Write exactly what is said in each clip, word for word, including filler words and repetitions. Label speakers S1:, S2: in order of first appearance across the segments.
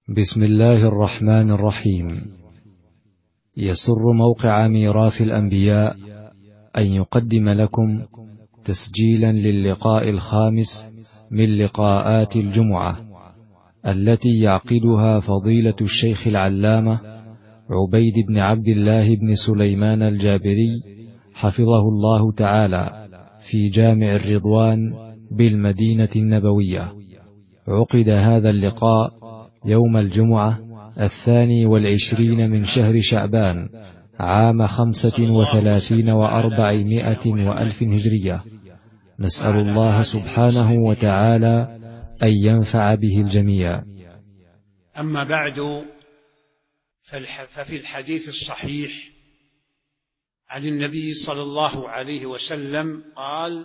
S1: بسم الله الرحمن الرحيم. يسر موقع ميراث الأنبياء أن يقدم لكم تسجيلا للقاء الخامس من لقاءات الجمعة التي يعقدها فضيلة الشيخ العلامة عبيد بن عبد الله بن سليمان الجابري حفظه الله تعالى في جامع الرضوان بالمدينة النبوية. عقد هذا اللقاء يوم الجمعة الثاني والعشرين من شهر شعبان عام خمسة وثلاثين وأربعمائة وألف هجرية. نسأل الله سبحانه وتعالى أن ينفع به الجميع.
S2: أما بعد، ففي الحديث الصحيح عن النبي صلى الله عليه وسلم قال: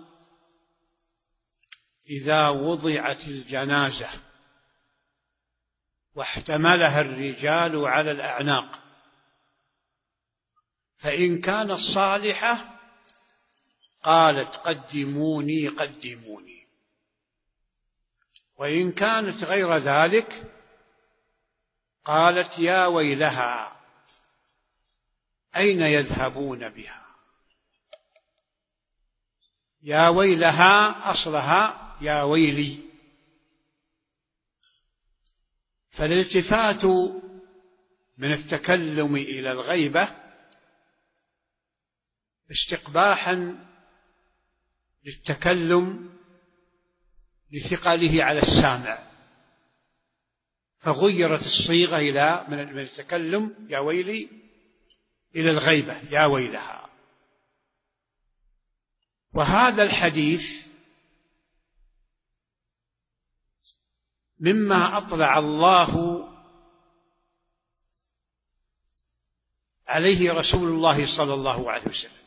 S2: إذا وضعت الجنازة واحتملها الرجال على الأعناق فإن كانت صالحة قالت قدموني قدموني، وإن كانت غير ذلك قالت يا ويلها أين يذهبون بها. يا ويلها أصلها يا ويلي. فالالتفات من التكلم إلى الغيبة استقباحا للتكلم لثقله على السامع، فغيرت الصيغة إلى من التكلم يا ويلي إلى الغيبة يا ويلها. وهذا الحديث مما أطلع الله عليه رسول الله صلى الله عليه وسلم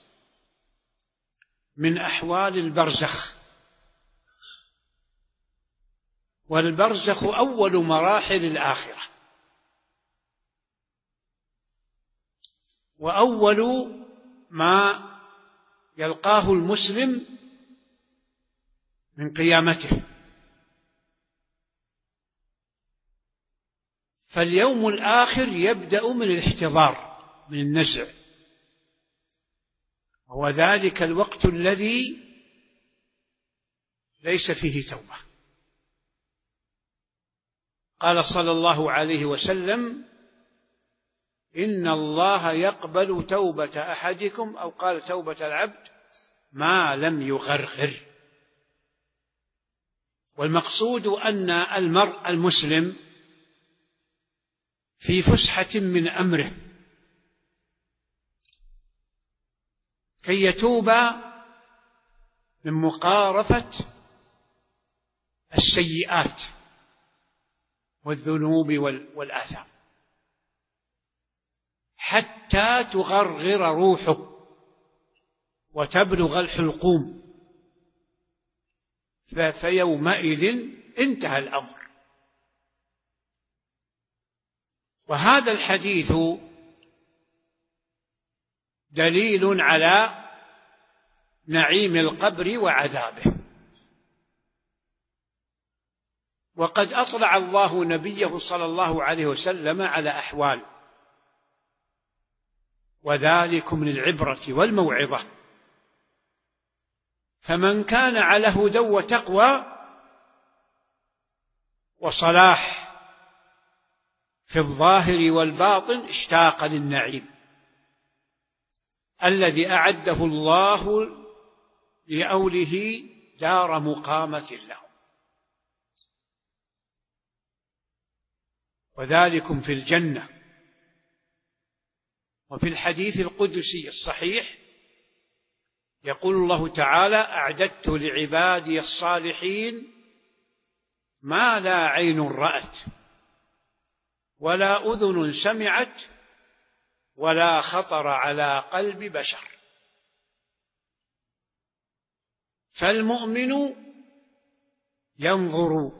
S2: من أحوال البرزخ. والبرزخ أول مراحل الآخرة، وأول ما يلقاه المسلم من قيامته. فاليوم الآخر يبدأ من الاحتضار، من النزع، وهو ذلك الوقت الذي ليس فيه توبة. قال صلى الله عليه وسلم: إن الله يقبل توبة أحدكم، أو قال توبة العبد، ما لم يغرغر. والمقصود أن المرء المسلم في فسحة من أمره كي يتوب من مقارفة السيئات والذنوب والآثام حتى تغرغر روحه وتبلغ الحلقوم، فيومئذ انتهى الأمر. وهذا الحديث دليل على نعيم القبر وعذابه. وقد أطلع الله نبيه صلى الله عليه وسلم على أحوال، وذلكم للعبرة والموعظة. فمن كان على هدى وتقوى وصلاح في الظاهر والباطن اشتاق للنعيم الذي أعده الله لأوله دار مقامة لهم، وذلكم في الجنة. وفي الحديث القدسي الصحيح يقول الله تعالى: أعددت لعبادي الصالحين ما لا عين رأت ولا أذن سمعت ولا خطر على قلب بشر. فالمؤمن ينظر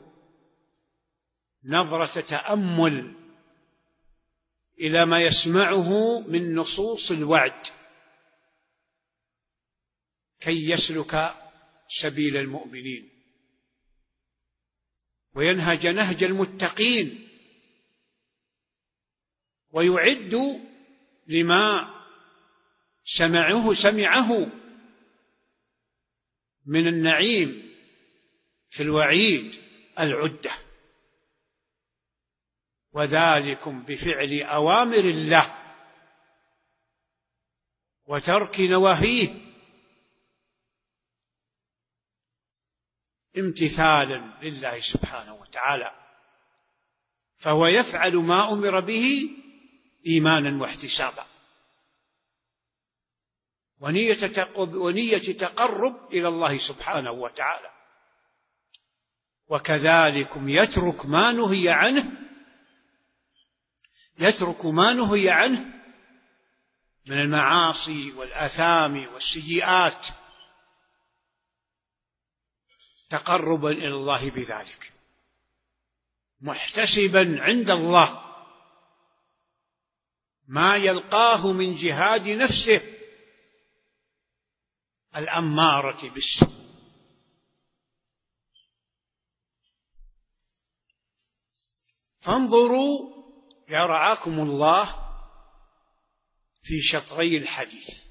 S2: نظرة تأمل إلى ما يسمعه من نصوص الوعد كي يسلك سبيل المؤمنين وينهج نهج المتقين ويعد لما سمعه سمعه من النعيم في الوعيد العدة، وذلكم بفعل أوامر الله وترك نواهيه امتثالا لله سبحانه وتعالى، فهو يفعل ما أمر به إيمانا واحتسابا ونية تقرب إلى الله سبحانه وتعالى. وكذلكم يترك ما نهي عنه يترك ما نهي عنه من المعاصي والآثام والسيئات تقربا إلى الله بذلك، محتسبا عند الله ما يلقاه من جهاد نفسه الأمارة بالسوء. فانظروا يا رعاكم الله في شطري الحديث.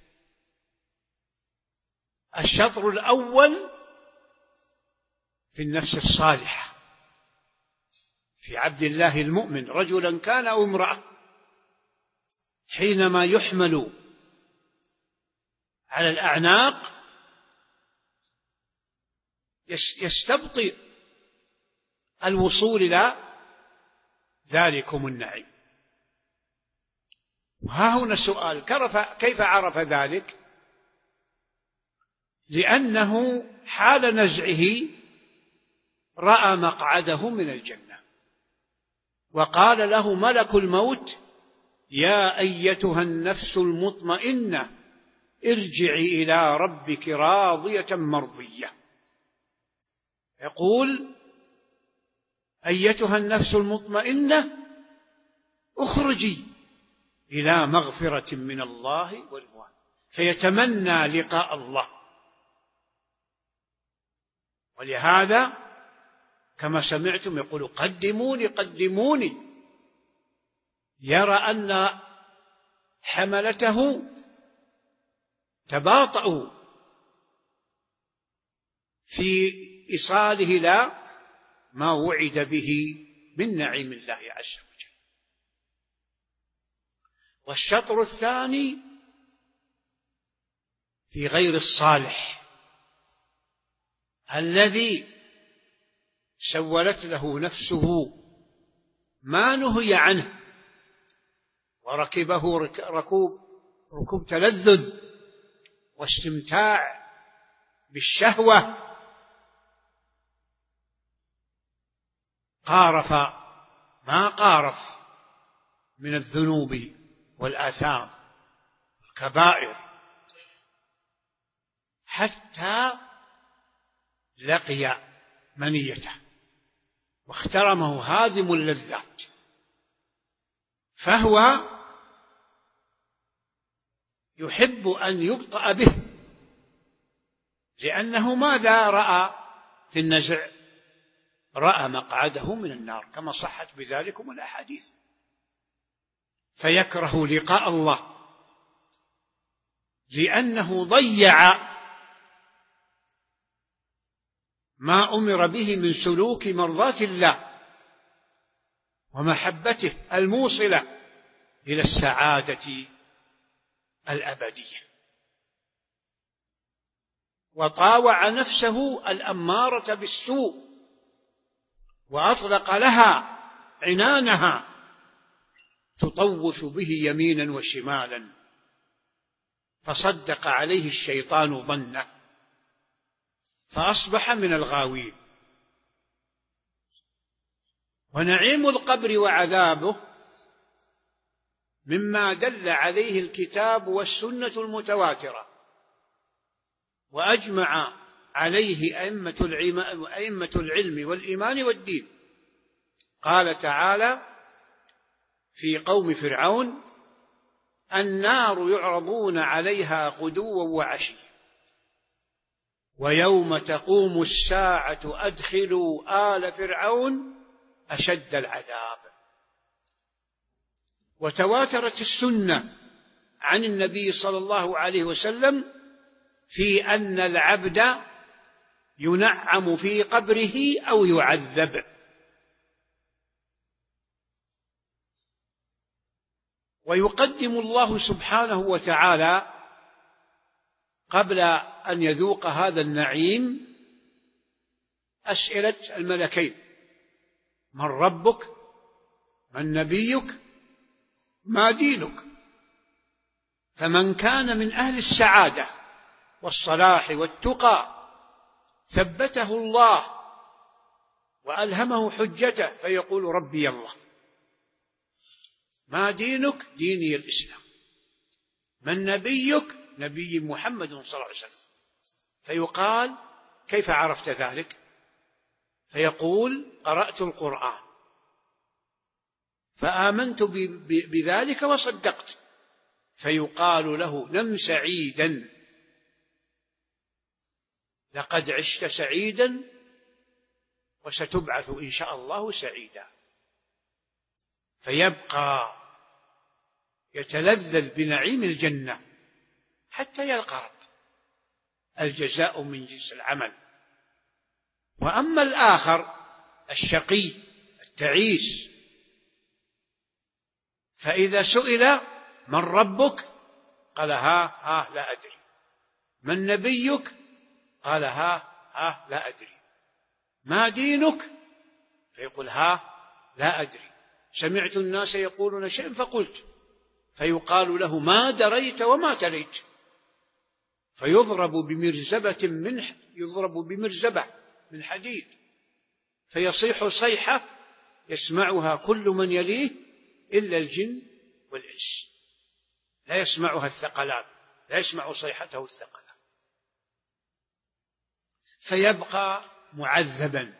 S2: الشطر الأول في النفس الصالحة، في عبد الله المؤمن رجلا كان أو امرأة، حينما يحمل على الأعناق يستبطئ الوصول إلى ذلكم النعيم. وها هنا سؤال: كيف عرف ذلك؟ لأنه حال نزعه رأى مقعده من الجنة، وقال له ملك الموت: يا أيتها النفس المطمئنة ارجعي إلى ربك راضية مرضية. يقول: أيتها النفس المطمئنة اخرجي إلى مغفرة من الله ورضوان، فيتمنى لقاء الله. ولهذا كما سمعتم يقول: قدموني قدموني، يرى أن حملته تباطؤوا في إيصاله إلى ما وعد به من نعيم الله عز وجل. والشطر الثاني في غير الصالح الذي سولت له نفسه ما نهي عنه وركبه ركوب ركوب تلذذ واستمتاع بالشهوة، قارف ما قارف من الذنوب والآثام والكبائر حتى لقي منيته واخترمه هادم اللذات، فهو يحب أن يبطأ به، لأنه ماذا رأى في النزع؟ رأى مقعده من النار كما صحت بذلكم الأحاديث، فيكره لقاء الله لأنه ضيع ما أمر به من سلوك مرضاة الله ومحبته الموصلة إلى السعادة الأبدية، وطاوع نفسه الأمارة بالسوء وأطلق لها عنانها تطوف به يمينا وشمالا، فصدق عليه الشيطان ظنه فأصبح من الغاوين. ونعيم القبر وعذابه مما دل عليه الكتاب والسنة المتواترة وأجمع عليه أئمة العلم والإيمان والدين. قال تعالى في قوم فرعون: النار يعرضون عليها غدوا وعشيا ويوم تقوم الساعة أدخلوا آل فرعون أشد العذاب. وتواترت السنة عن النبي صلى الله عليه وسلم في أن العبد ينعم في قبره أو يعذب. ويقدم الله سبحانه وتعالى قبل أن يذوق هذا النعيم أسئلة الملكين: من ربك؟ من نبيك؟ ما دينك؟ فمن كان من أهل السعادة والصلاح والتقى ثبته الله وألهمه حجته فيقول ربي الله. ما دينك؟ ديني الإسلام. من نبيك؟ نبي محمد صلى الله عليه وسلم. فيقال كيف عرفت ذلك؟ فيقول قرأت القرآن فآمنت بذلك وصدقت. فيقال له نم سعيدا، لقد عشت سعيدا وستبعث إن شاء الله سعيدا. فيبقى يتلذذ بنعيم الجنة حتى يلقى ربه، الجزاء من جنس العمل. وأما الآخر الشقي التعيس فإذا سئل من ربك؟ قال ها ها لا أدري. من نبيك؟ قال ها ها لا أدري. ما دينك؟ فيقول ها لا أدري. سمعت الناس يقولون شيئا فقلت. فيقال له ما دريت وما تليت. فيضرب بمرزبة من يضرب بمرزبة من حديد فيصيح صيحة يسمعها كل من يليه إلا الجن والإنس، لا يسمعها الثقلان، لا يسمع صيحته الثقلان. فيبقى معذبا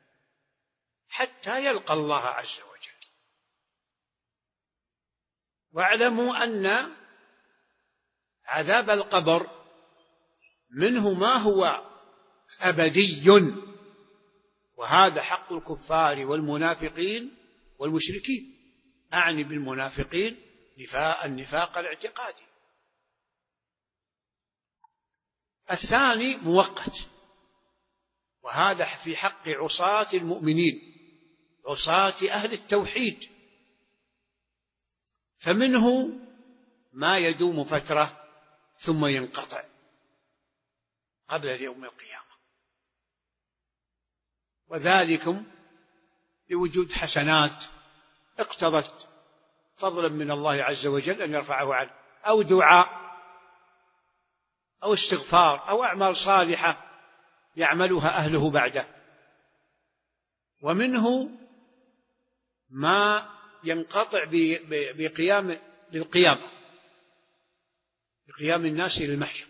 S2: حتى يلقى الله عز وجل. واعلموا أن عذاب القبر منه ما هو أبدي، وهذا حق الكفار والمنافقين والمشركين. أعني بالمنافقين النفاق الاعتقادي. الثاني مؤقت، وهذا في حق عصاة المؤمنين، عصاة أهل التوحيد. فمنه ما يدوم فترة ثم ينقطع قبل يوم القيامة، وذلكم لوجود حسنات اقتضت فضلا من الله عز وجل أن يرفعه عنه، أو دعاء أو استغفار أو أعمال صالحة يعملها أهله بعده. ومنه ما ينقطع بقيام بالقيامة، بقيام الناس للمحشر.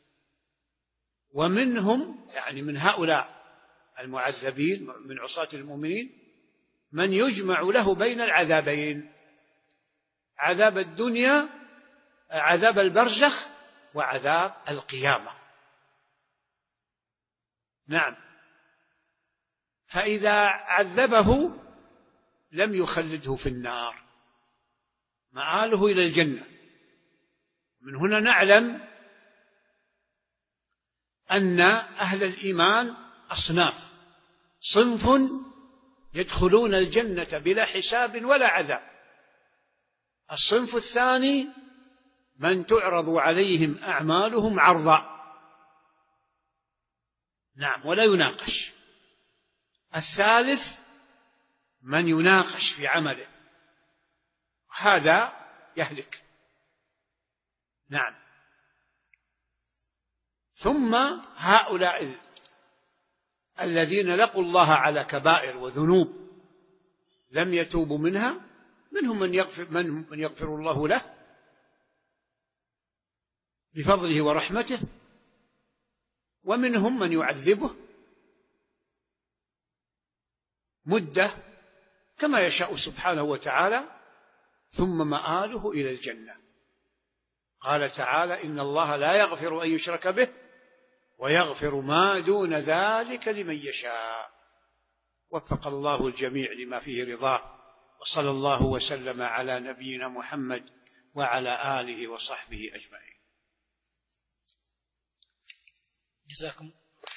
S2: ومنهم يعني من هؤلاء المعذبين من عصاة المؤمنين من يجمع له بين العذابين، عذاب الدنيا، عذاب البرزخ، وعذاب القيامة. نعم. فإذا عذبه لم يخلده في النار، مآله إلى الجنة. من هنا نعلم أن أهل الإيمان أصناف: صنف يدخلون الجنة بلا حساب ولا عذاب. الصنف الثاني من تعرض عليهم أعمالهم عرضا، نعم، ولا يناقش. الثالث من يناقش في عمله، هذا يهلك. نعم. ثم هؤلاء الذين لقوا الله على كبائر وذنوب لم يتوبوا منها، منهم من يغفر, من يغفر الله له بفضله ورحمته، ومنهم من يعذبه مدة كما يشاء سبحانه وتعالى، ثم مآله إلى الجنة. قال تعالى: إن الله لا يغفر أن يشرك به ويغفر ما دون ذلك لمن يشاء. وفق الله الجميع لما فيه رضاه. وصلى الله وسلم على نبينا محمد وعلى آله وصحبه أجمعين.
S3: جزاكم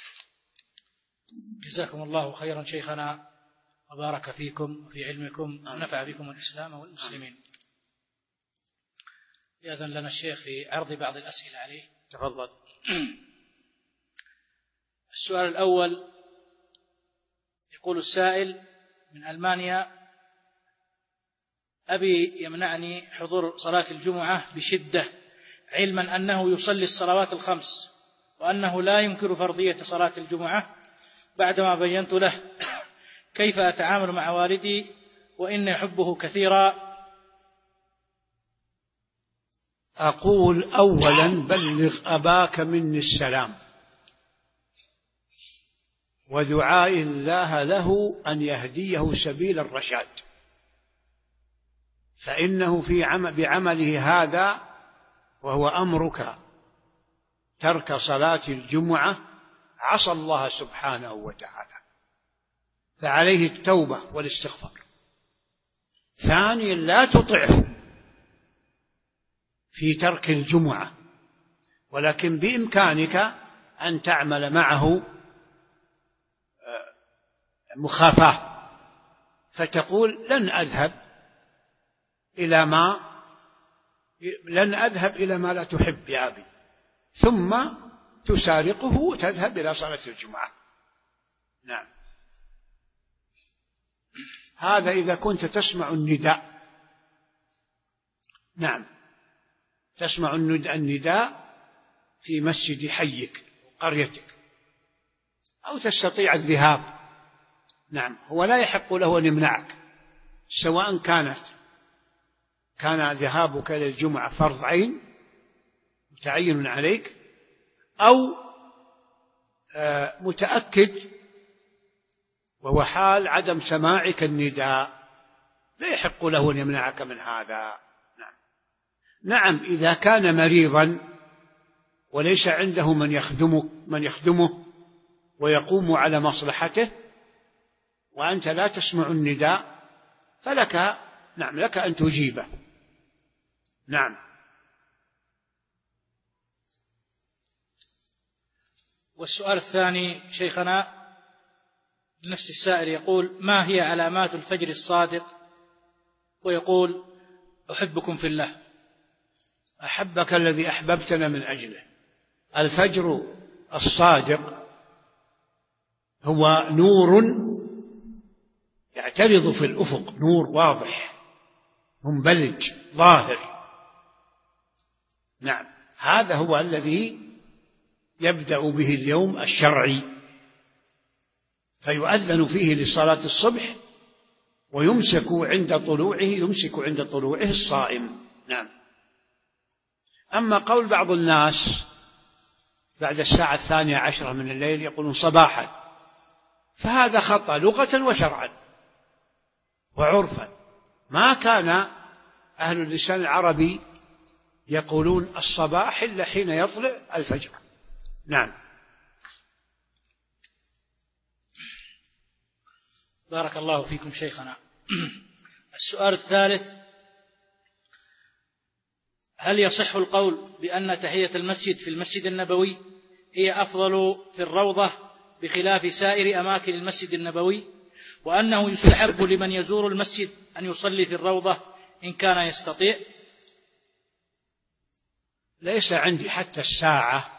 S3: جزاكم الله خيرا شيخنا، وبارك فيكم وفي علمكم ونفع بكم الإسلام والمسلمين. يأذن لنا الشيخ في عرض بعض الأسئلة عليه.
S2: تفضل.
S3: السؤال الأول، يقول السائل من ألمانيا: أبي يمنعني حضور صلاة الجمعة بشدة، علما أنه يصلي الصلوات الخمس وأنه لا ينكر فرضية صلاة الجمعة، بعدما بينت له كيف أتعامل مع والدي وإني أحبه كثيرا.
S2: أقول أولا بلغ أباك مني السلام، ودعاء الله له أن يهديه سبيل الرشاد، فإنه في عمل بعمله هذا وهو أمرك ترك صلاة الجمعة عصى الله سبحانه وتعالى، فعليه التوبة والاستغفار. ثانيا لا تطعه في ترك الجمعة، ولكن بإمكانك أن تعمل معه مخافاة، فتقول لن أذهب إلى ما لن أذهب إلى ما لا تحب يا أبي، ثم تسارقه وتذهب إلى صلاة الجمعة. نعم، هذا إذا كنت تسمع النداء. نعم، تسمع النداء في مسجد حيك وقريتك، أو تستطيع الذهاب. نعم، هو لا يحق له أن يمنعك، سواء كانت كان ذهابك إلى الجمعة فرض عين متعين عليك، أو متأكد وهو حال عدم سماعك النداء، لا يحق له أن يمنعك من هذا. نعم. نعم، إذا كان مريضا وليس عنده من يخدمه من يخدمه ويقوم على مصلحته، وأنت لا تسمع النداء، فلك نعم لك أن تجيبه. نعم.
S3: والسؤال الثاني شيخنا لنفس السائل، يقول: ما هي علامات الفجر الصادق؟ ويقول: أحبكم في الله.
S2: أحبك الذي أحببتنا من أجله. الفجر الصادق هو نور يعترض في الأفق، نور واضح منبلج ظاهر. نعم، هذا هو الذي يبدأ به اليوم الشرعي، فيؤذن فيه لصلاة الصبح، ويمسك عند طلوعه يمسك عند طلوعه الصائم. نعم. أما قول بعض الناس بعد الساعة الثانية عشرة من الليل يقولون صباحا، فهذا خطأ لغة وشرعا وعرفا. ما كان أهل اللسان العربي يقولون الصباح إلا حين يطلع الفجر. نعم.
S3: بارك الله فيكم شيخنا. السؤال الثالث: هل يصح القول بأن تحية المسجد في المسجد النبوي هي أفضل في الروضة بخلاف سائر أماكن المسجد النبوي، وأنه يستحب لمن يزور المسجد أن يصلي في الروضة إن كان يستطيع؟
S2: ليس عندي حتى الساعة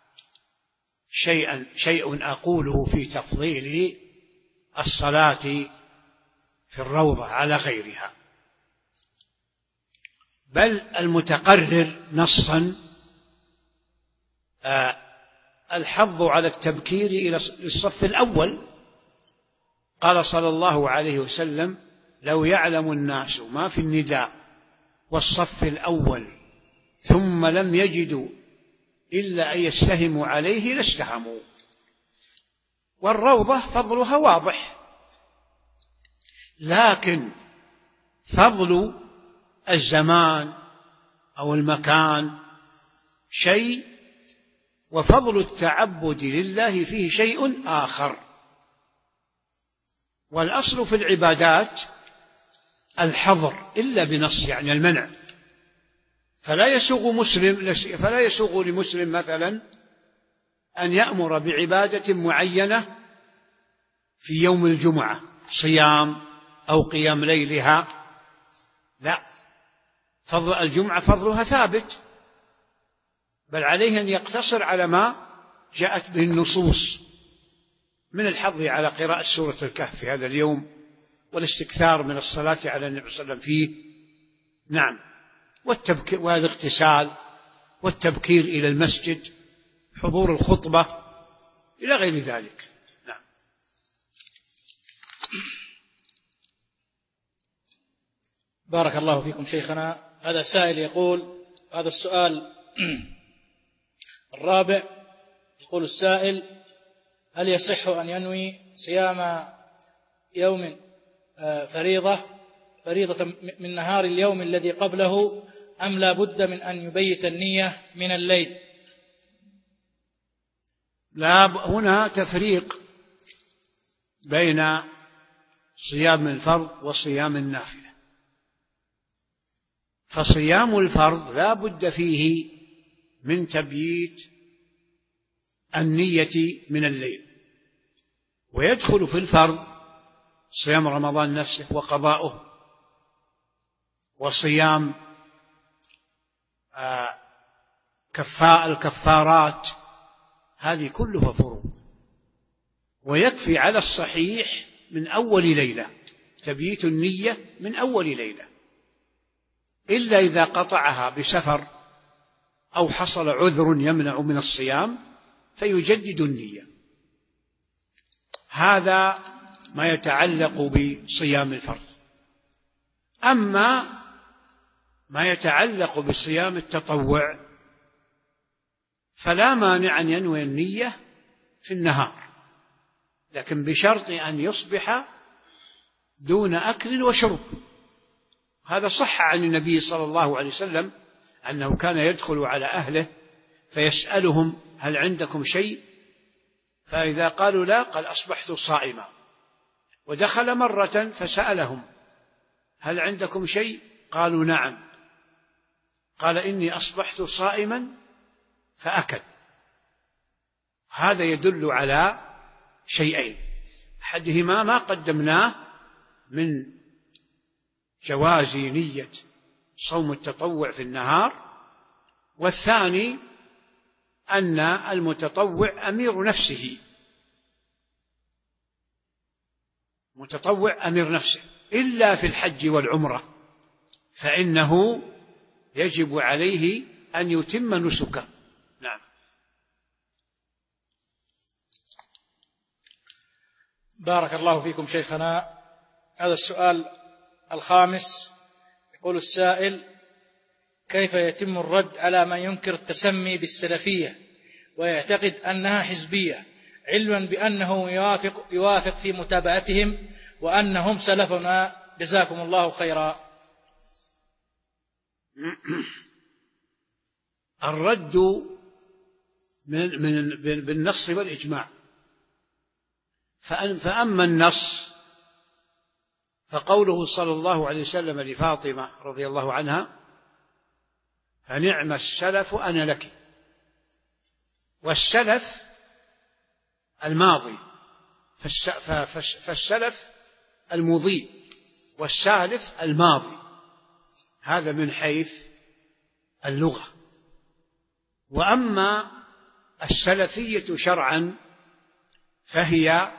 S2: شيئا شيء أقوله في تفضيل الصلاة في الروضة على غيرها، بل المتقرر نصا آه الحظ على التبكير إلى الصف الأول. قال صلى الله عليه وسلم: لو يعلم الناس ما في النداء والصف الأول ثم لم يجدوا إلا أن يستهموا عليه لاستهموا. والروضة فضلها واضح، لكن فضل الزمان أو المكان شيء، وفضل التعبد لله فيه شيء آخر. والأصل في العبادات الحظر إلا بنص، يعني المنع. فلا يسوغ مسلم فلا يسوغ لمسلم مثلا أن يأمر بعبادة معينة في يوم الجمعة، صيام أو قيام ليلها، لا، فضل الجمعة فضلها ثابت، بل عليه أن يقتصر على ما جاءت به النصوص من الحظ على قراءة سورة الكهف في هذا اليوم، والاستكثار من الصلاة على النبي صلى الله عليه وسلم فيه، نعم، والتبكير والاغتسال والتبكير إلى المسجد، حضور الخطبة إلى غير ذلك. نعم.
S3: بارك الله فيكم شيخنا. هذا سائل يقول، هذا السؤال الرابع، يقول السائل: هل يصح أن ينوي صيام يوم فريضة فريضة من نهار اليوم الذي قبله، أم لا بد من أن يبيت النية من الليل؟
S2: لا، هنا تفريق بين صيام الفرض وصيام النافلة. فصيام الفرض لا بد فيه من تبييت النية من الليل، ويدخل في الفرض صيام رمضان نفسه وقضاؤه، وصيام كفاء الكفارات، هذه كلها فروض. ويكفي على الصحيح من أول ليلة تبييت النية من أول ليلة، إلا إذا قطعها بسفر أو حصل عذر يمنع من الصيام فيجدد النية. هذا ما يتعلق بصيام الفرض. أما ما يتعلق بصيام التطوع فلا مانع أن ينوي النية في النهار، لكن بشرط أن يصبح دون أكل وشرب. هذا صح عن النبي صلى الله عليه وسلم أنه كان يدخل على أهله فيسألهم: هل عندكم شيء؟ فإذا قالوا لا قال: أصبحت صائما. ودخل مرة فسألهم: هل عندكم شيء؟ قالوا: نعم. قال: إني أصبحت صائما، فأكل. هذا يدل على شيئين: أحدهما ما قدمناه من جواز نية صوم التطوع في النهار، والثاني أن المتطوع أمير نفسه، متطوع أمير نفسه، إلا في الحج والعمرة فإنه يجب عليه أن يتم نسكه. نعم.
S3: بارك الله فيكم شيخنا. هذا السؤال الخامس، يقول السائل: كيف يتم الرد على من ينكر التسمي بالسلفية ويعتقد أنها حزبية، علما بأنه يوافق, يوافق في متابعتهم وأنهم سلفنا جزاكم الله خيرا؟
S2: الرد من من بالنص والإجماع. فأما النص فقوله صلى الله عليه وسلم لفاطمة رضي الله عنها: فنعم السلف أنا لك. والسلف الماضي، فالسلف المضي، والسالف الماضي، هذا من حيث اللغة. وأما السلفية شرعا فهي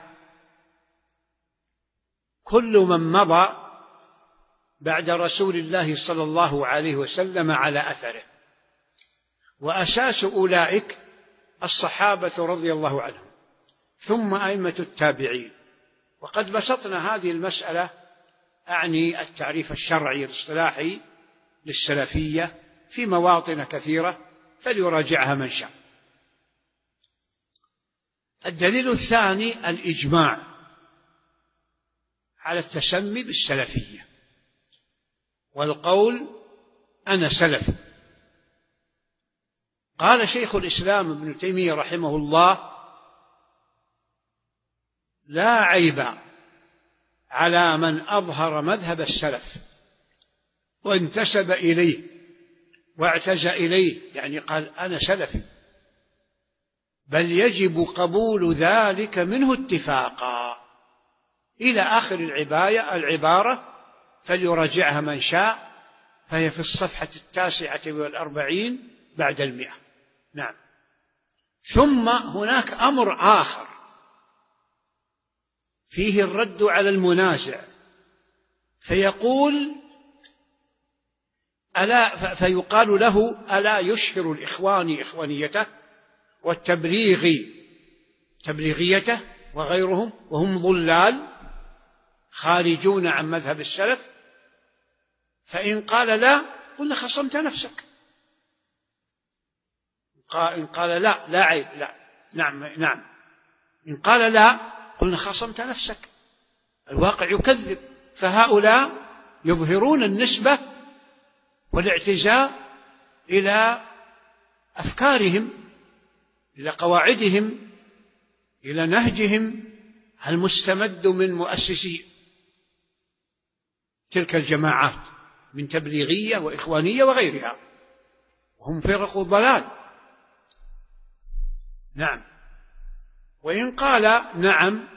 S2: كل من مضى بعد رسول الله صلى الله عليه وسلم على أثره، وأساس أولئك الصحابة رضي الله عنهم، ثم أئمة التابعين. وقد بسطنا هذه المسألة، أعني التعريف الشرعي الاصطلاحي للسلفية، في مواطن كثيرة فليراجعها من شاء. الدليل الثاني الإجماع على التسمي بالسلفية والقول أنا سلفي. قال شيخ الإسلام ابن تيمية رحمه الله: لا عيب على من أظهر مذهب السلف وانتسب إليه واعتزى إليه، يعني قال أنا سلفي، بل يجب قبول ذلك منه اتفاقا إلى آخر العباية العبارة، فليراجعها من شاء، فهي في الصفحة التاسعة والأربعين بعد المئة. نعم. ثم هناك أمر آخر فيه الرد على المنازع، فيقول ألا فيقال له ألا يشهر الإخواني إخوانيته والتبليغي تبليغيته وغيرهم وهم ضلال خارجون عن مذهب السلف؟ فإن قال لا قلنا خصمت نفسك، إن قال لا لا عيب لا نعم نعم إن قال لا قلنا خصمت نفسك، الواقع يكذب. فهؤلاء يظهرون النسبة والاعتزاء إلى أفكارهم، إلى قواعدهم، إلى نهجهم المستمد من مؤسسي تلك الجماعات من تبليغية وإخوانية وغيرها، وهم فرق الضلال. نعم. وإن قال نعم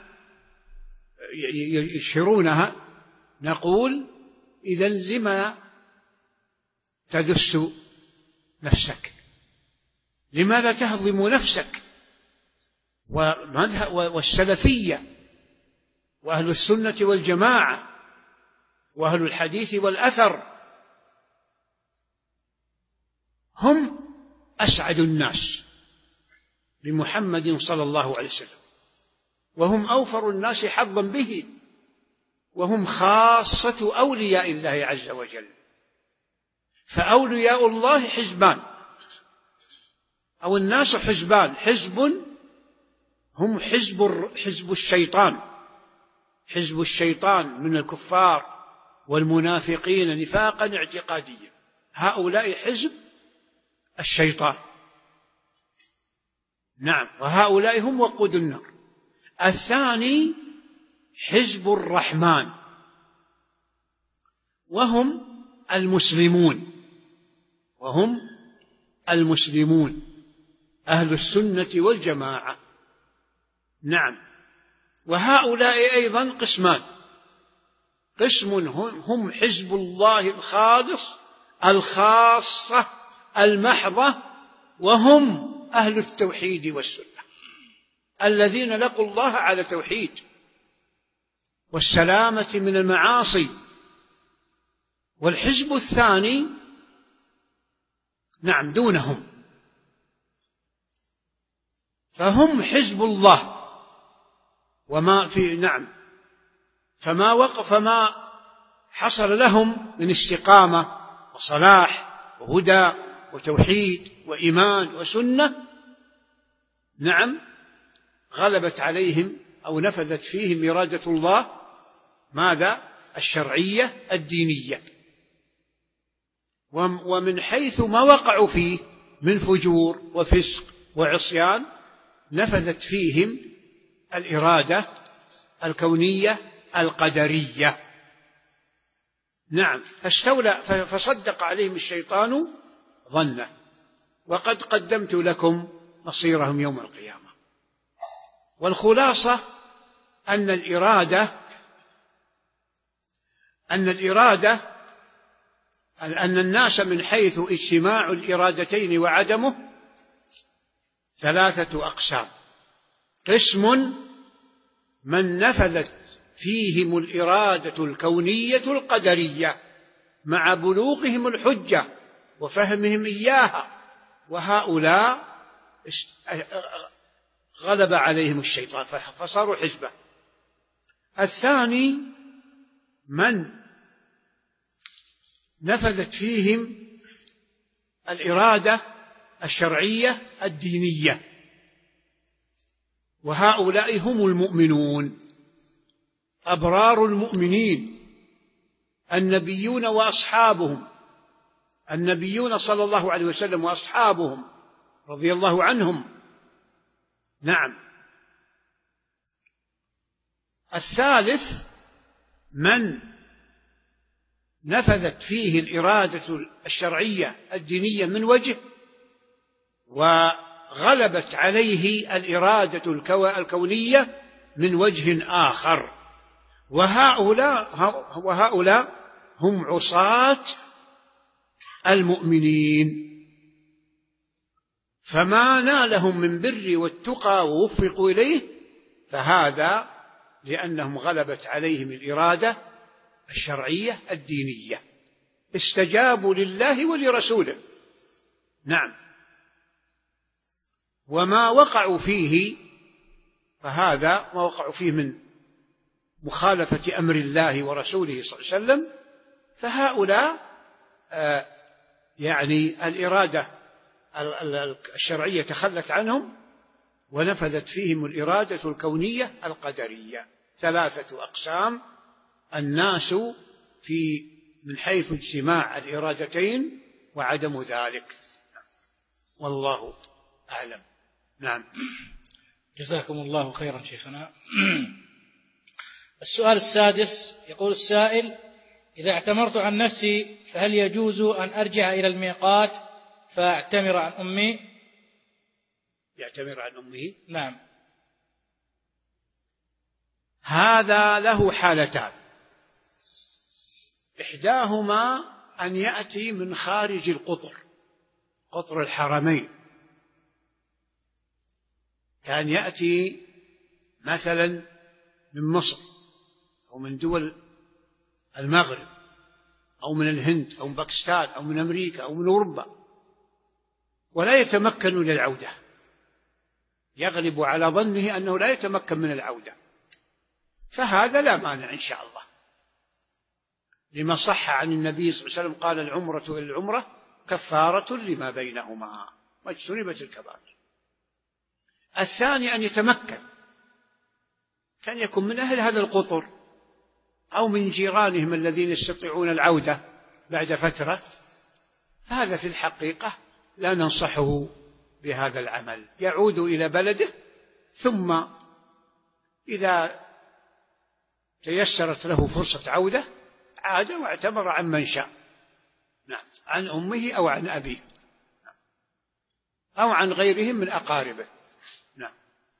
S2: يشهرونها، نقول إذن لما تدس نفسك؟ لماذا تهضم نفسك؟ والسلفية وأهل السنة والجماعة وأهل الحديث والأثر هم أسعد الناس بمحمد صلى الله عليه وسلم، وهم أوفر الناس حظا به، وهم خاصة أولياء الله عز وجل. فأولياء الله حزبان أو الناس حزبان، حزب هم حزب حزب الشيطان، حزب الشيطان من الكفار والمنافقين نفاقا اعتقاديا، هؤلاء حزب الشيطان. نعم. وهؤلاء هم وقود النار. الثاني حزب الرحمن، وهم المسلمون وهم المسلمون أهل السنة والجماعة. نعم. وهؤلاء أيضا قسمان، قسم هم حزب الله الخالص الخاصة المحضة، وهم أهل التوحيد والسنة الذين لقوا الله على توحيد والسلامة من المعاصي. والحزب الثاني نعم دونهم، فهم حزب الله وما في نعم فما وقف ما حصل لهم من استقامة وصلاح وهدى وتوحيد وإيمان وسنة، نعم غلبت عليهم أو نفذت فيهم إرادة الله ماذا؟ الشرعية الدينية. ومن حيث ما وقعوا فيه من فجور وفسق وعصيان نفذت فيهم الإرادة الكونية القدرية. نعم. فاستولى فصدق عليهم الشيطان ظنه، وقد قدمت لكم مصيرهم يوم القيامة. والخلاصة أن الإرادة أن الإرادة أن الناس من حيث اجتماع الإرادتين وعدمه ثلاثة أقسام: قسم من نفذت فيهم الإرادة الكونية القدرية مع بلوغهم الحجة وفهمهم إياها، وهؤلاء غلب عليهم الشيطان فصاروا حزبه. الثاني من نفذت فيهم الإرادة الشرعية الدينية، وهؤلاء هم المؤمنون أبرار المؤمنين النبيون وأصحابهم، النبيون صلى الله عليه وسلم وأصحابهم رضي الله عنهم. نعم. الثالث من نفذت فيه الإرادة الشرعية الدينية من وجه، وغلبت عليه الإرادة الكونية من وجه آخر. وهؤلاء, وهؤلاء هم عصاة المؤمنين، فما نالهم من بر والتقى ووفقوا إليه فهذا لأنهم غلبت عليهم الإرادة الشرعية الدينية، استجابوا لله ولرسوله. نعم. وما وقعوا فيه فهذا ما وقعوا فيه من مخالفة أمر الله ورسوله صلى الله عليه وسلم، فهؤلاء آه يعني الإرادة الشرعية تخلت عنهم ونفذت فيهم الإرادة الكونية القدرية. ثلاثة أقسام الناس في من حيث اجتماع الإرادتين وعدم ذلك، والله أعلم. نعم.
S3: جزاكم الله خيرا شيخنا. السؤال السادس، يقول السائل: إذا اعتمرت عن نفسي فهل يجوز أن أرجع إلى الميقات فأعتمر عن أمي؟
S2: يعتمر عن أمه؟
S3: نعم.
S2: هذا له حالتان، إحداهما أن يأتي من خارج القطر، قطر الحرمين، كان يأتي مثلا من مصر أو من دول المغرب أو من الهند أو من باكستان أو من أمريكا أو من أوروبا، ولا يتمكن من العودة، يغلب على ظنه أنه لا يتمكن من العودة، فهذا لا مانع إن شاء الله، لما صح عن النبي صلى الله عليه وسلم قال: العمرة إلى العمرة كفارة لما بينهما واجتنبت الكبائر. الثاني أن يتمكن، كان يكون من أهل هذا القطر أو من جيرانهم الذين يستطيعون العودة بعد فترة، فهذا في الحقيقة لا ننصحه بهذا العمل، يعود إلى بلده، ثم إذا تيسرت له فرصة عودة عاد واعتمر عن من شاء. نعم. عن أمه أو عن أبيه أو عن غيرهم من أقاربه. نعم.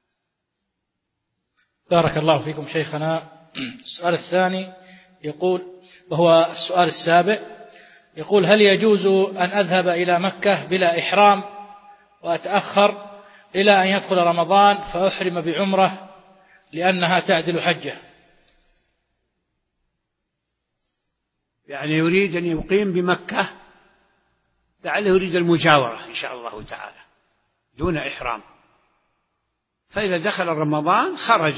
S3: بارك الله فيكم شيخنا. السؤال الثاني يقول، وهو السؤال السابع، يقول: هل يجوز أن أذهب إلى مكة بلا إحرام وأتأخر إلى أن يدخل رمضان فأحرم بعمرة لأنها تعدل حجة؟
S2: يعني يريد أن يقيم بمكة، لعله يريد المجاورة إن شاء الله تعالى دون إحرام، فإذا دخل رمضان خرج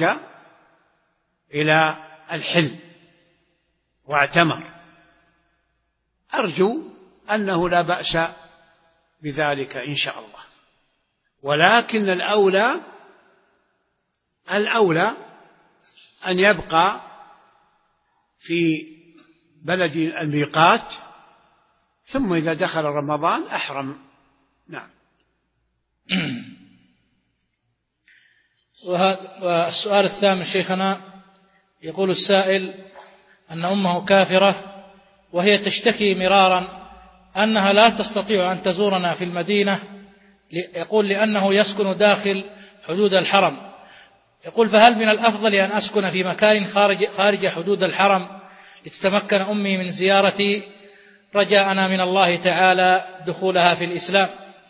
S2: إلى الحل واعتمر، أرجو أنه لا بأس بذلك إن شاء الله، ولكن الأولى الأولى أن يبقى في بلد الميقات، ثم إذا دخل رمضان أحرم. نعم.
S3: والسؤال الثامن شيخنا، يقول السائل أن أمه كافرة وهي تشتكي مرارا أنها لا تستطيع أن تزورنا في المدينة، يقول لأنه يسكن داخل حدود الحرم، يقول: فهل من الأفضل أن أسكن في مكان خارج, خارج حدود الحرم لتتمكن أمي من زيارتي رجاءنا من الله تعالى دخولها في الإسلام؟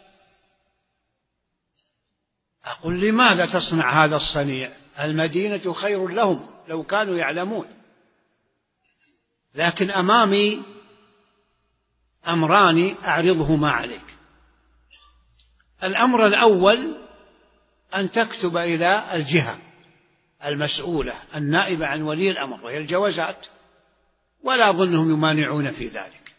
S2: أقول: لماذا تصنع هذا الصنيع؟ المدينة خير لهم لو كانوا يعلمون. لكن أمامي أمران أعرضهما عليك. الأمر الأول أن تكتب إلى الجهة المسؤولة النائبة عن ولي الأمر وهي الجوازات، ولا أظنهم يمانعون في ذلك،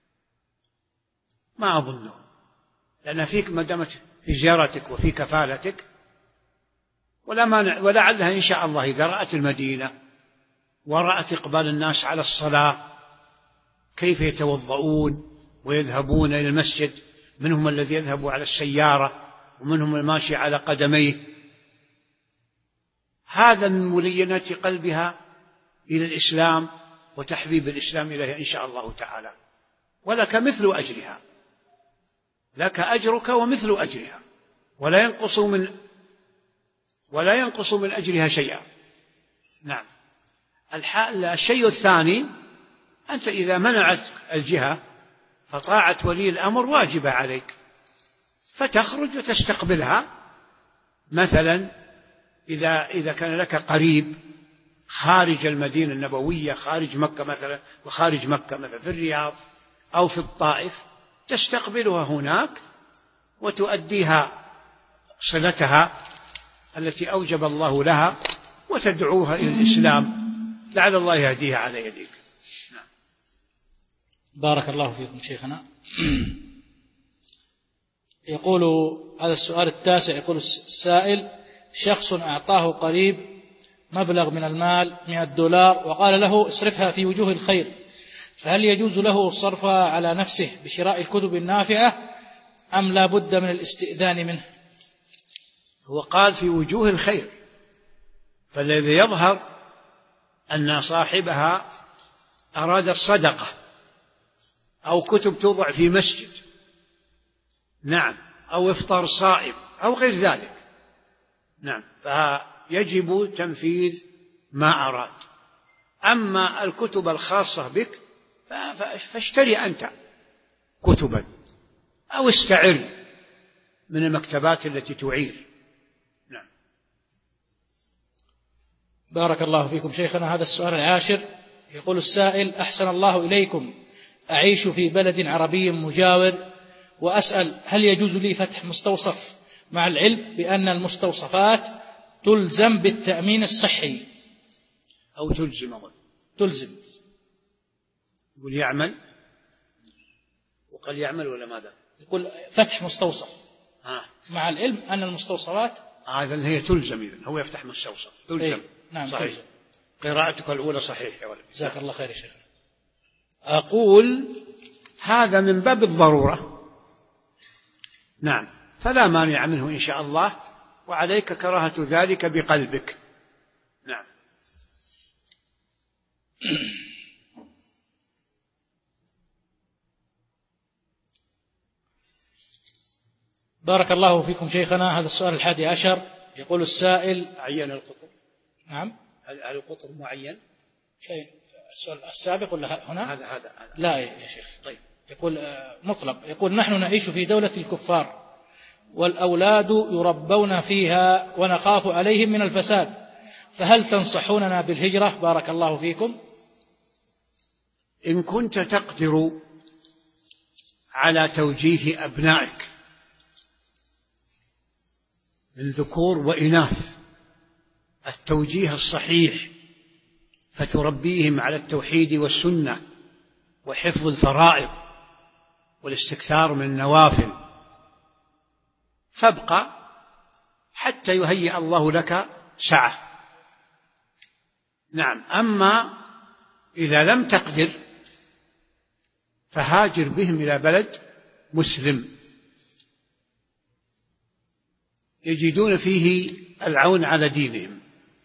S2: ما أظنهم، لأن فيك ما دامت في زيارتك وفي كفالتك، ولا مانع، ولعلها إن شاء الله إذا رأت المدينة ورأت إقبال الناس على الصلاة كيف يتوضؤون ويذهبون إلى المسجد، منهم الذي يذهب على السيارة ومنهم الماشي على قدميه، هذا من ملينة قلبها إلى الإسلام وتحبيب الإسلام إليها إن شاء الله تعالى، ولك مثل أجرها، لك أجرك ومثل أجرها، ولا ينقص من ولا ينقص من أجرها شيئا. نعم. الشيء الثاني، أنت إذا منعت الجهة فطاعة ولي الأمر واجبة عليك، فتخرج وتستقبلها. مثلا إذا إذا كان لك قريب خارج المدينة النبوية، خارج مكة مثلا، وخارج مكة مثلا في الرياض أو في الطائف، تستقبلها هناك وتؤديها صلتها التي أوجب الله لها، وتدعوها إلى الإسلام لعل الله يهديها على يديك. نعم.
S3: بارك الله فيكم شيخنا. يقول هذا السؤال التاسع، يقول السائل: شخص أعطاه قريب مبلغ من المال مئة دولار وقال له اصرفها في وجوه الخير، فهل يجوز له صرفها على نفسه بشراء الكتب النافعة أم لا بد من الاستئذان منه؟
S2: هو قال في وجوه الخير، فالذي يظهر أن صاحبها أراد الصدقة أو كتب توضع في مسجد، نعم، أو إفطار صائم أو غير ذلك، نعم، فيجب تنفيذ ما أراد. أما الكتب الخاصة بك فاشتري أنت كتبا أو استعر من المكتبات التي تعير. نعم.
S3: بارك الله فيكم شيخنا. هذا السؤال العاشر، يقول السائل: أحسن الله إليكم، أعيش في بلد عربي مجاور، وأسأل هل يجوز لي فتح مستوصف مع العلم بأن المستوصفات تلزم بالتأمين الصحي؟
S2: أو تلزم أول.
S3: تلزم.
S2: يقول يعمل، وقال يعمل ولا ماذا؟
S3: يقول فتح مستوصف
S2: آه.
S3: مع العلم أن المستوصفات
S2: هذا آه هي تلزم، إذن هو يفتح مستوصف تلزم.
S3: إيه؟ نعم
S2: صحيح.
S3: تلزم.
S2: قراءتك الأولى صحيح يا ولد.
S3: جزاك الله خير يا شيخ.
S2: أقول هذا من باب الضرورة، نعم، فلا مانع منه إن شاء الله، وعليك كراهة ذلك بقلبك. نعم.
S3: بارك الله فيكم شيخنا. هذا السؤال الحادي عشر، يقول السائل:
S2: عين القطر.
S3: نعم.
S2: هل القطر معين؟
S3: شيء السؤال السابق ولا هنا؟
S2: هذا هذا هذا.
S3: لا يا شيخ.
S2: طيب.
S3: يقول مطلق. يقول: نحن نعيش في دولة الكفار والأولاد يربون فيها ونخاف عليهم من الفساد، فهل تنصحوننا بالهجرة؟ بارك الله فيكم.
S2: إن كنت تقدر على توجيه أبنائك من ذكور وإناث التوجيه الصحيح، فتربيهم على التوحيد والسنة وحفظ الفرائض والاستكثار من النوافل، فابقى حتى يهيئ الله لك سعة. نعم. أما إذا لم تقدر فهاجر بهم إلى بلد مسلم يجدون فيه العون على دينهم،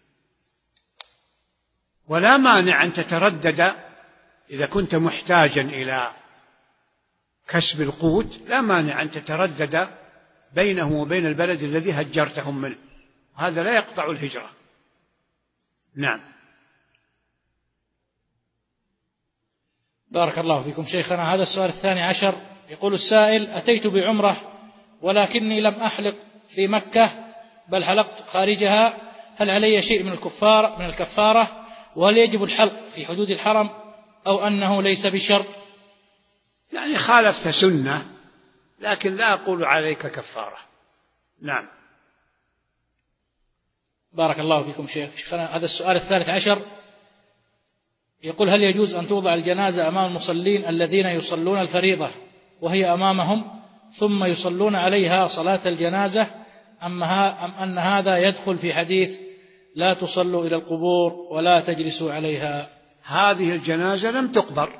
S2: ولا مانع أن تتردد إذا كنت محتاجا إلى كسب القوت، لا مانع أن تتردد بينه وبين البلد الذي هجرتهم منه، هذا لا يقطع الهجرة. نعم.
S3: بارك الله فيكم شيخنا. هذا السؤال الثاني عشر، يقول السائل: أتيت بعمرة ولكني لم أحلق في مكة بل حلقت خارجها، هل علي شيء من الكفار من الكفارة؟ وهل يجب الحلق في حدود الحرم أو أنه ليس بشرط؟
S2: يعني خالفت سنة، لكن لا أقول عليك كفارة. نعم.
S3: بارك الله فيكم شيخنا. هذا السؤال الثالث عشر، يقول: هل يجوز أن توضع الجنازة أمام المصلين الذين يصلون الفريضة وهي أمامهم ثم يصلون عليها صلاة الجنازة، أم أن هذا يدخل في حديث لا تصلوا إلى القبور ولا تجلسوا عليها؟
S2: هذه الجنازة لم تقبر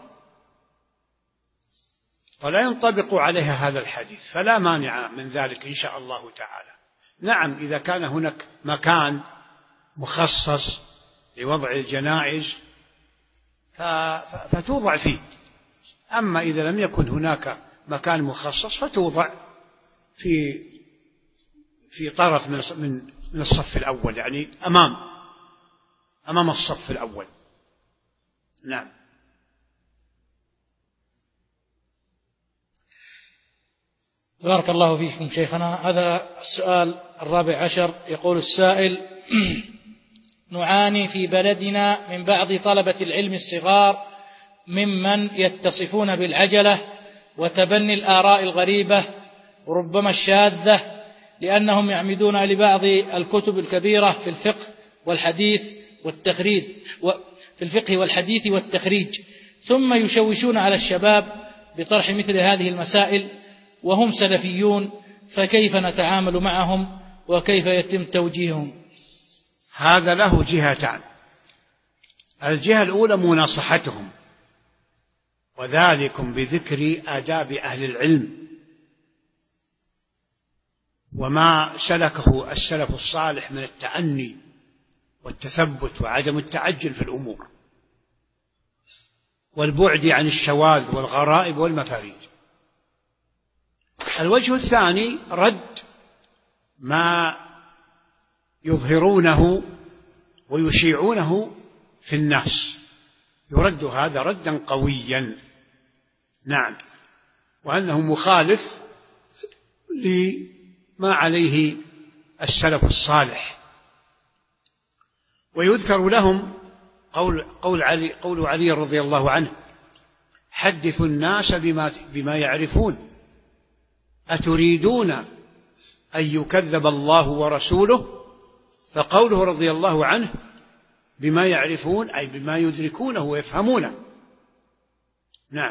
S2: ولا ينطبق عليها هذا الحديث، فلا مانع من ذلك إن شاء الله تعالى. نعم، إذا كان هناك مكان مخصص لوضع الجنائز فتوضع فيه. أما إذا لم يكن هناك مكان مخصص فتوضع في في طرف من من الصف الأول، يعني أمام أمام الصف الأول. نعم.
S3: بارك الله فيكم شيخنا. هذا السؤال الرابع عشر، يقول السائل: نعاني في بلدنا من بعض طلبة العلم الصغار ممن يتصفون بالعجلة وتبني الآراء الغريبة وربما الشاذة، لأنهم يعمدون لبعض الكتب الكبيرة في الفقه والحديث والتخريج في الفقه والحديث والتخريج، ثم يشوشون على الشباب بطرح مثل هذه المسائل وهم سلفيون، فكيف نتعامل معهم وكيف يتم توجيههم؟
S2: هذا له جهتان. الجهة الأولى مناصحتهم، وذلكم بذكر آداب أهل العلم وما سلكه السلف الصالح من التأني والتثبت وعدم التعجل في الأمور والبعد عن الشواذ والغرائب والمفاريد. الوجه الثاني رد ما يظهرونه ويشيعونه في الناس، يرد هذا ردا قويا. نعم. وأنه مخالف لما عليه السلف الصالح. ويذكر لهم قول, قول, علي, قول علي رضي الله عنه: حدثوا الناس بما, بما يعرفون، أتريدون أن يكذب الله ورسوله؟ فقوله رضي الله عنه بما يعرفون أي بما يدركونه ويفهمونه. نعم.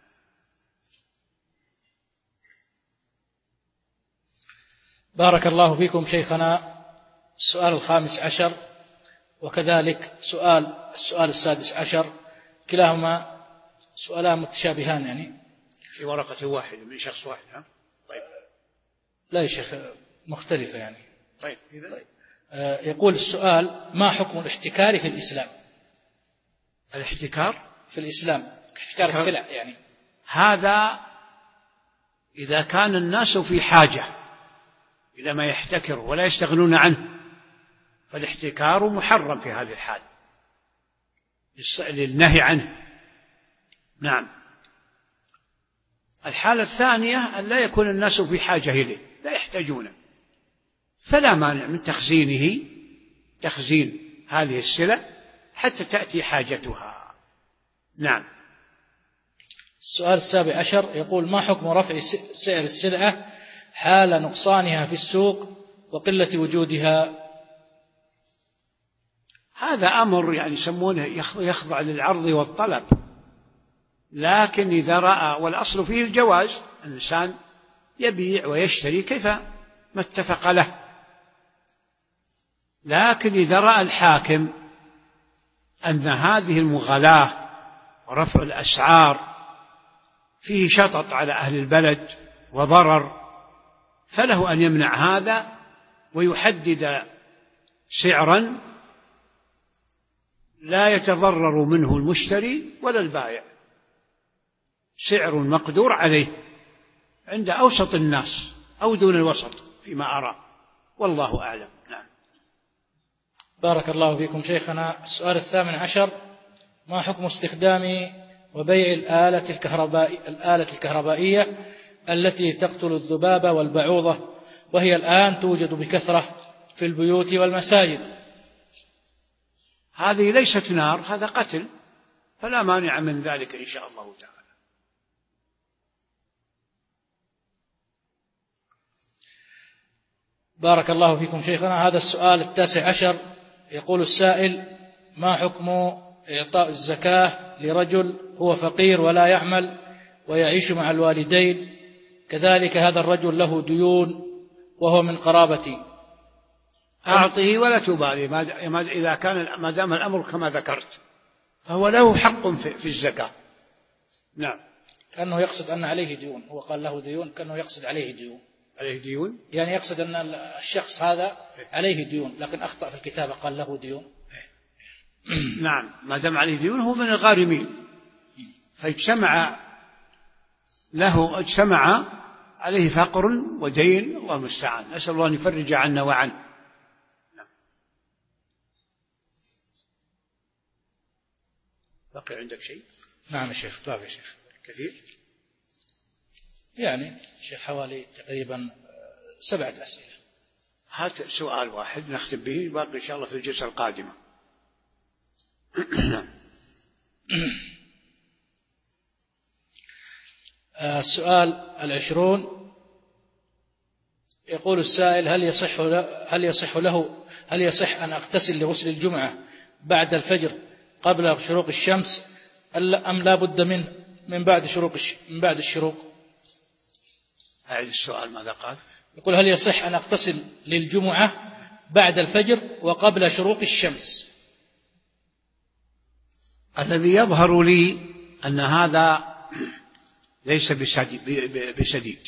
S3: بارك الله فيكم شيخنا. السؤال الخامس عشر وكذلك سؤال السؤال السادس عشر، كلاهما سؤالان متشابهان يعني
S2: في ورقة واحدة من شخص واحد. ها؟ طيب.
S3: لا يا شيخ، مختلفة يعني.
S2: طيب. إذن.
S3: طيب. آه يقول السؤال: ما حكم الاحتكار في الإسلام؟
S2: الاحتكار
S3: في الإسلام، احتكار السلع يعني.
S2: هذا إذا كان الناس في حاجة إلى ما يحتكر ولا يستغنون عنه، فالاحتكار محرم في هذه الحال للنهي عنه. نعم. الحالة الثانية أن لا يكون الناس في حاجة إليه، لا يحتاجونه، فلا مانع من تخزينه، تخزين هذه السلع حتى تأتي حاجتها. نعم.
S3: السؤال السابع عشر يقول: ما حكم رفع سعر السلعة حال نقصانها في السوق وقلة وجودها؟
S2: هذا أمر يعني يسمونه يخضع للعرض والطلب، لكن إذا رأى، والأصل فيه الجواز، الإنسان يبيع ويشتري كيف ما اتفق له، لكن إذا رأى الحاكم أن هذه المغالاة ورفع الأسعار فيه شطط على أهل البلد وضرر، فله أن يمنع هذا ويحدد سعرا لا يتضرر منه المشتري ولا البائع، سعر مقدور عليه عند أوسط الناس أو دون الوسط فيما أرى، والله أعلم. نعم.
S3: بارك الله فيكم شيخنا. السؤال الثامن عشر: ما حكم استخدام وبيع الآلة الكهربائية, الآلة الكهربائية التي تقتل الذباب والبعوضة، وهي الآن توجد بكثرة في البيوت والمساجد؟
S2: هذه ليست نار، هذا قتل، فلا مانع من ذلك إن شاء الله تعالى.
S3: بارك الله فيكم شيخنا. هذا السؤال التاسع عشر يقول السائل: ما حكم إعطاء الزكاة لرجل هو فقير ولا يعمل ويعيش مع الوالدين، كذلك هذا الرجل له ديون وهو من قرابتي؟
S2: أعطه ولا تبالي، إذا كان ما دام الأمر كما ذكرت فهو له حق في الزكاة. نعم.
S3: كأنه يقصد أن عليه ديون، هو قال له ديون، كأنه يقصد عليه ديون.
S2: عليه ديون
S3: يعني يقصد أن الشخص هذا عليه ديون، لكن أخطأ في الكتابة قال له ديون.
S2: نعم، ما دام عليه ديون هو من الغارمين، فاجتمع له اجتمع عليه فقر ودين، الله المستعان، نسأل الله أن يفرج عنا وعنه. نعم. بقي عندك شيء؟
S3: نعم يا شيخ، باقي يا شيخ
S2: كثير
S3: يعني شيخ، حوالي تقريبا سبعة أسئلة.
S2: هات سؤال واحد نختم به، باقي إن شاء الله في الجلسة القادمة.
S3: السؤال العشرون، يقول السائل: هل يصح هل يصح له هل يصح أن أغتسل لغسل الجمعة بعد الفجر قبل شروق الشمس أم لا بد منه من بعد شروق من بعد الشروق؟
S2: أعيد السؤال، ماذا قال؟
S3: يقول: هل يصح أن أغتسل للجمعة بعد الفجر وقبل شروق الشمس؟
S2: الذي يظهر لي أن هذا ليس بسديد،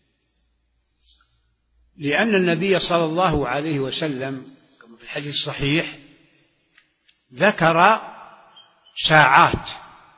S2: لأن النبي صلى الله عليه وسلم كما في الحديث الصحيح ذكر ساعات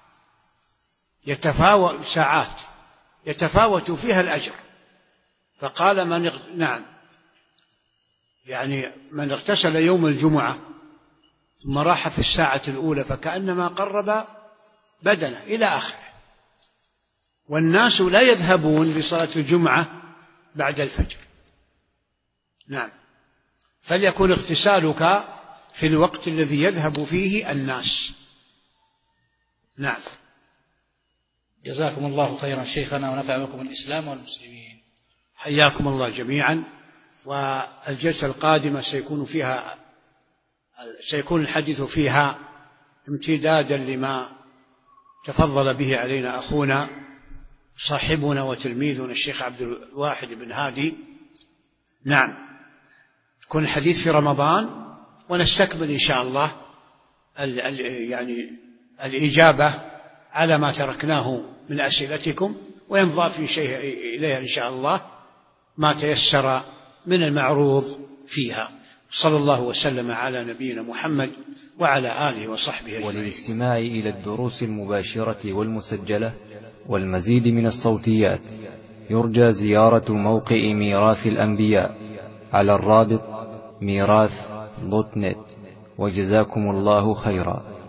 S2: يتفاوت ساعات يتفاوت فيها الأجر، فقال من اغ... نعم يعني من اغتسل يوم الجمعة ثم راح في الساعة الأولى فكأنما قرب بدنه إلى آخره. والناس لا يذهبون لصلاة الجمعة بعد الفجر. نعم، فليكن اغتسالك في الوقت الذي يذهب فيه الناس. نعم.
S3: جزاكم الله خيرا شيخنا، ونفع بكم الإسلام والمسلمين.
S2: حياكم الله جميعا. والجلسة القادمة سيكون فيها سيكون الحديث فيها امتدادا لما تفضل به علينا أخونا صاحبنا وتلميذنا الشيخ عبد الواحد بن هادي. نعم، يكون الحديث في رمضان، ونستكمل إن شاء الله ال ال يعني الإجابة على ما تركناه من أسئلتكم، وينضاف في شيء إليها إن شاء الله ما تيسر من المعروض فيها. صلى الله وسلم على نبينا محمد وعلى آله وصحبه أجمعين.
S1: وللاستماع إلى الدروس المباشرة والمسجلة والمزيد من الصوتيات يرجى زيارة موقع ميراث الأنبياء على الرابط ميراث دوت نت. وجزاكم الله خيرا.